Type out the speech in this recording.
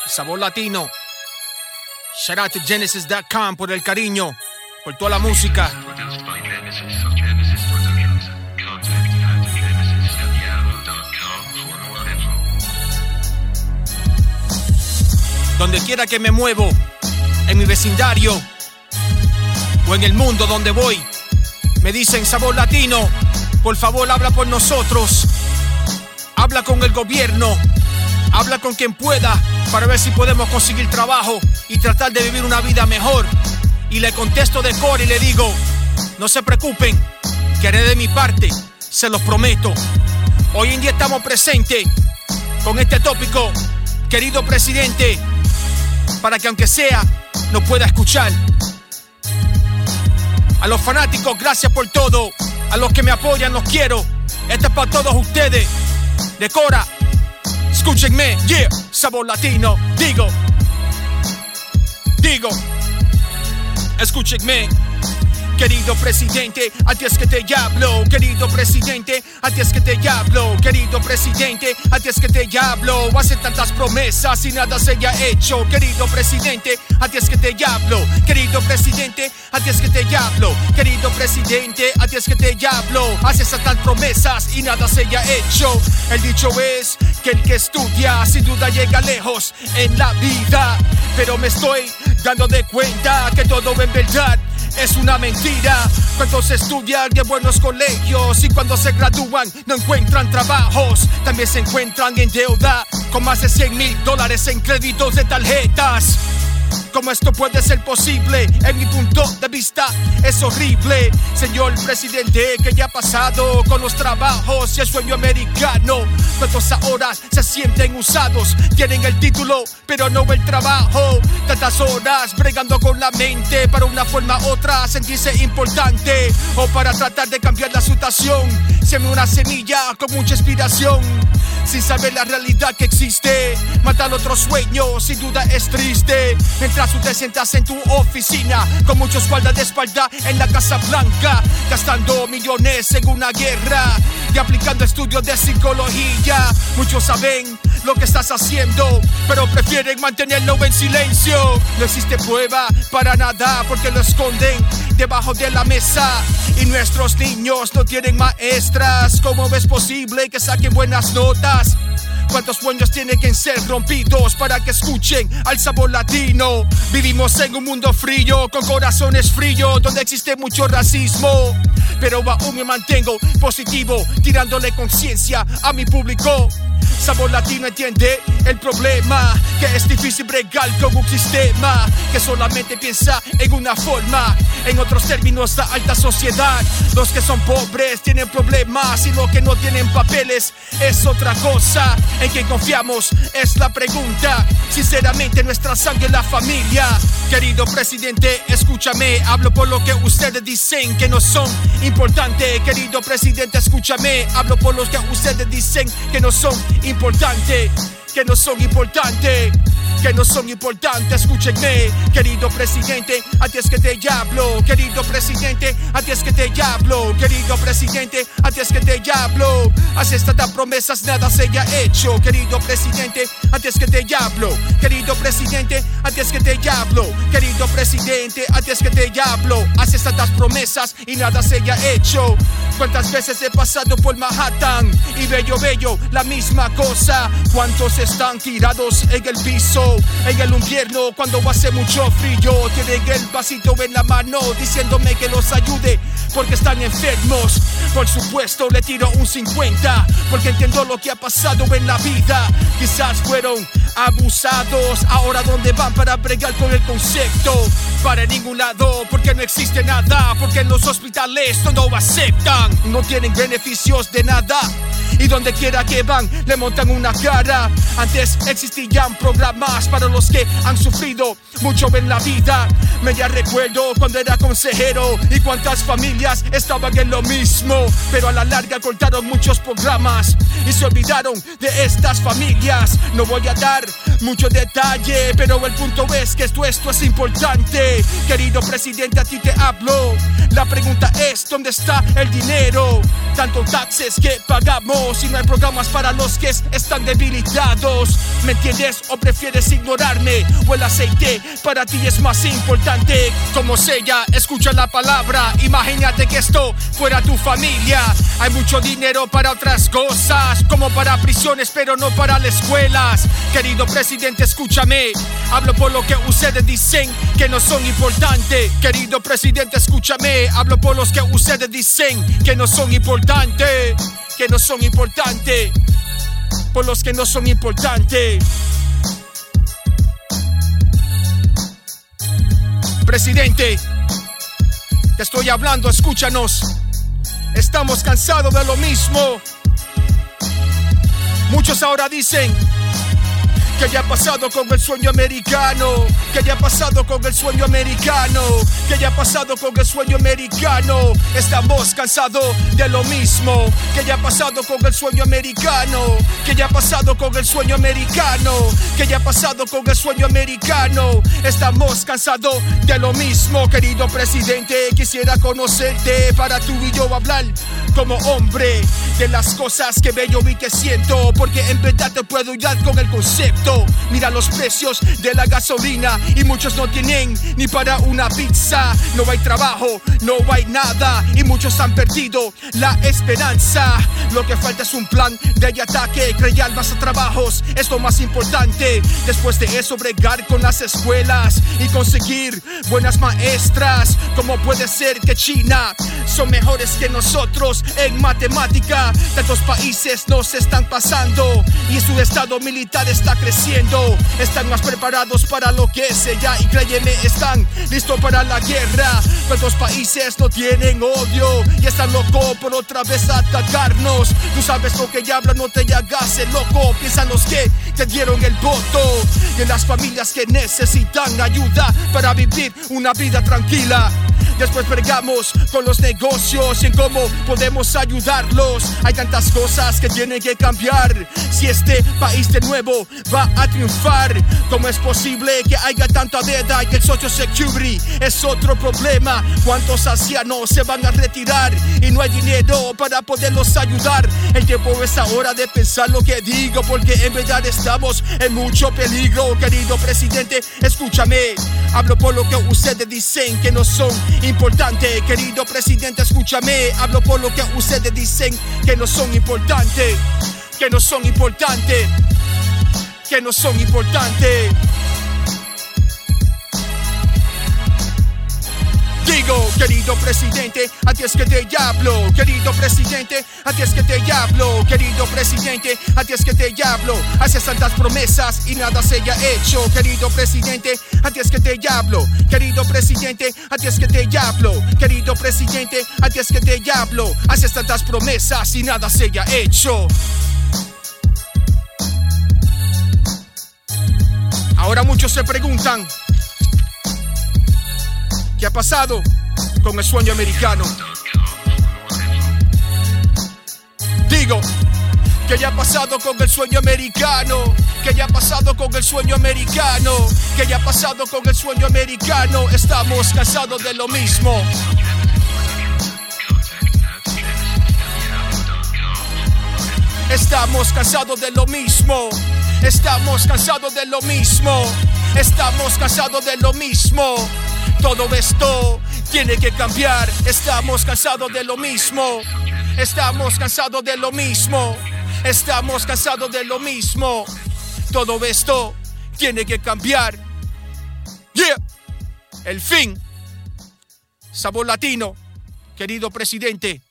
Sabor Latino. Shout out to Genesis.com por el cariño, por toda la música. Donde quiera que me muevo, en mi vecindario o en el mundo donde voy, me dicen Sabor Latino, por favor habla por nosotros. Habla con el gobierno, habla con quien pueda para ver si podemos conseguir trabajo y tratar de vivir una vida mejor. Y le contesto de cor y le digo, no se preocupen, que haré de mi parte, se los prometo. Hoy en día estamos presentes con este tópico, querido presidente, para que aunque sea, nos pueda escuchar. A los fanáticos, gracias por todo. A los que me apoyan, los quiero. Esto es para todos ustedes. Decora, escúchenme, yeah. Sabor Latino, digo, escúchenme. Querido presidente, a ti es que te hablo. Querido presidente, a ti es que te hablo. Querido presidente, a ti es que te hablo. Hace tantas promesas y nada se haya hecho. Querido presidente, a ti es que te hablo. Querido presidente, a ti es que te hablo. Querido presidente, a ti es que te hablo. Haces tantas promesas y nada se haya hecho. El dicho es que el que estudia sin duda llega lejos en la vida. Pero me estoy dando de cuenta que todo en verdad es una mentira. Cuántos estudian de buenos colegios y cuando se gradúan no encuentran trabajos. También se encuentran en deuda con más de $100,000 en créditos de tarjetas. ¿Cómo esto puede ser posible? En mi punto de vista es horrible. Señor presidente, ¿qué ya ha pasado con los trabajos y el sueño americano? ¿Cuántos ahora se sienten usados? Tienen el título, pero no el trabajo. Tantas horas bregando con la mente para una forma u otra sentirse importante o para tratar de cambiar la situación. Siembra una semilla con mucha inspiración sin saber la realidad que existe. Matar otro sueño sin duda es triste. Mientras tú te sientas en tu oficina con muchos guardaespaldas en la Casa Blanca, gastando millones en una guerra y aplicando estudios de psicología. Muchos saben lo que estás haciendo, pero prefieren mantenerlo en silencio. No existe prueba para nada porque lo esconden debajo de la mesa. Y nuestros niños no tienen maestras. ¿Cómo es posible que saquen buenas notas? ¿Cuántos sueños tienen que ser rompidos para que escuchen al Sabor Latino? Vivimos en un mundo frío, con corazones fríos, donde existe mucho racismo. Pero aún me mantengo positivo, tirándole conciencia a mi público. Sabor Latino entiende el problema, que es difícil bregar con un sistema que solamente piensa en una forma. En otros términos, la alta sociedad. Los que son pobres tienen problemas y los que no tienen papeles es otra cosa. ¿En quién confiamos? Es la pregunta. Sinceramente, nuestra sangre es la familia. Querido presidente, escúchame. Hablo por lo que ustedes dicen que no son importantes. Querido presidente, escúchame. Hablo por los que ustedes dicen que no son importantes. Que no son importantes. Que no son importantes, escúchenme. Querido presidente, a ti es que te hablo. Querido presidente, a ti es que te hablo. Querido presidente, a ti es que te hablo. Haces tantas promesas, nada se haya hecho. Querido presidente, a ti es que te hablo. Querido presidente, a ti es que te hablo. Querido presidente, a ti es que te hablo. Haces tantas promesas y nada se haya hecho. ¿Cuántas veces he pasado por Manhattan y bello, la misma cosa? ¿Cuántos están tirados en el piso? En el invierno cuando hace mucho frío, tienen el vasito en la mano diciéndome que los ayude porque están enfermos. Por supuesto le tiro un 50 porque entiendo lo que ha pasado en la vida. Quizás fueron abusados, ahora ¿dónde van para bregar con el concepto? Para ningún lado, porque no existe nada, porque en los hospitales no aceptan, no tienen beneficios de nada. Y donde quiera que van, le montan una cara. Antes existían programas para los que han sufrido mucho en la vida. Me ya recuerdo cuando era consejero y cuántas familias estaban en lo mismo. Pero a la larga cortaron muchos programas y se olvidaron de estas familias. No voy a dar mucho detalle, pero el punto es que esto es importante. Querido presidente, a ti te hablo. La pregunta es, ¿dónde está el dinero? Tanto taxes que pagamos y no hay programas para los que están debilitados. ¿Me entiendes o prefieres ignorarme? O el aceite para ti es más importante. Como sea, escucha la palabra. Imagínate que esto fuera tu familia. Hay mucho dinero para otras cosas, como para prisiones, pero no para las escuelas. Querido presidente, escúchame. Hablo por lo que ustedes dicen que no son importantes. Querido presidente, escúchame. Hablo por los que ustedes dicen que no son importantes. Que no son importantes. Por los que no son importantes. Presidente, te estoy hablando, escúchanos. Estamos cansados de lo mismo. Muchos ahora dicen que ya ha pasado con el sueño americano, que ya ha pasado con el sueño americano, que ya ha pasado con el sueño americano. Estamos cansados de lo mismo, que ya ha pasado con el sueño americano, que ya ha pasado con el sueño americano, que ya ha pasado con el sueño americano. Estamos cansados de lo mismo. Querido presidente, quisiera conocerte para tú y yo hablar como hombre de las cosas que veo y que siento, porque en verdad te puedo ayudar con el concepto. Mira los precios de la gasolina y muchos no tienen ni para una pizza. No hay trabajo, no hay nada y muchos han perdido la esperanza. Lo que falta es un plan de ataque, crear más trabajos es lo más importante. Después de eso bregar con las escuelas y conseguir buenas maestras. ¿Cómo puede ser que China son mejores que nosotros en matemática? Tantos países nos están pasando y su estado militar está creciendo. Están más preparados para lo que sea y créeme, están listos para la guerra. Cuántos países no tienen odio y están locos por otra vez atacarnos. Tú sabes lo que hablan, no te hagas el loco. Piensan los que te dieron el voto y en las familias que necesitan ayuda para vivir una vida tranquila. Después bregamos con los negocios y en cómo podemos ayudarlos. Hay tantas cosas que tienen que cambiar si este país de nuevo va a triunfar. ¿Cómo es posible que haya tanta deuda y que el Social Security es otro problema? ¿Cuántos ancianos se van a retirar y no hay dinero para poderlos ayudar? El tiempo es ahora de pensar lo que digo, porque en verdad estamos en mucho peligro. Querido presidente, escúchame. Hablo por lo que ustedes dicen que no son importantes. Querido presidente, escúchame. Hablo por lo que ustedes dicen que no son importantes. Que no son importantes. Que no son importantes. Digo, querido presidente, a ti es que te hablo. Querido presidente, a ti es que te hablo. Querido presidente, a ti es que te hablo. Haces tantas promesas y nada se haya hecho. Querido presidente, a ti es que te hablo. Querido presidente, a ti es que te hablo. Querido presidente, a ti es que te hablo. Haces tantas promesas y nada se haya hecho. Ahora muchos se preguntan, ¿qué ha pasado con el sueño americano? Digo, ¿qué ya ha pasado con el sueño americano? ¿Qué ya ha pasado con el sueño americano? ¿Qué ya ha pasado con el sueño americano? Estamos cansados de lo mismo. Estamos cansados de lo mismo. Estamos cansados de lo mismo. Estamos cansados de lo mismo. Todo esto tiene que cambiar. Estamos cansados de lo mismo. Estamos cansados de lo mismo. Estamos cansados de lo mismo. Todo esto tiene que cambiar. Yeah. El fin. Sabor latino. Querido presidente.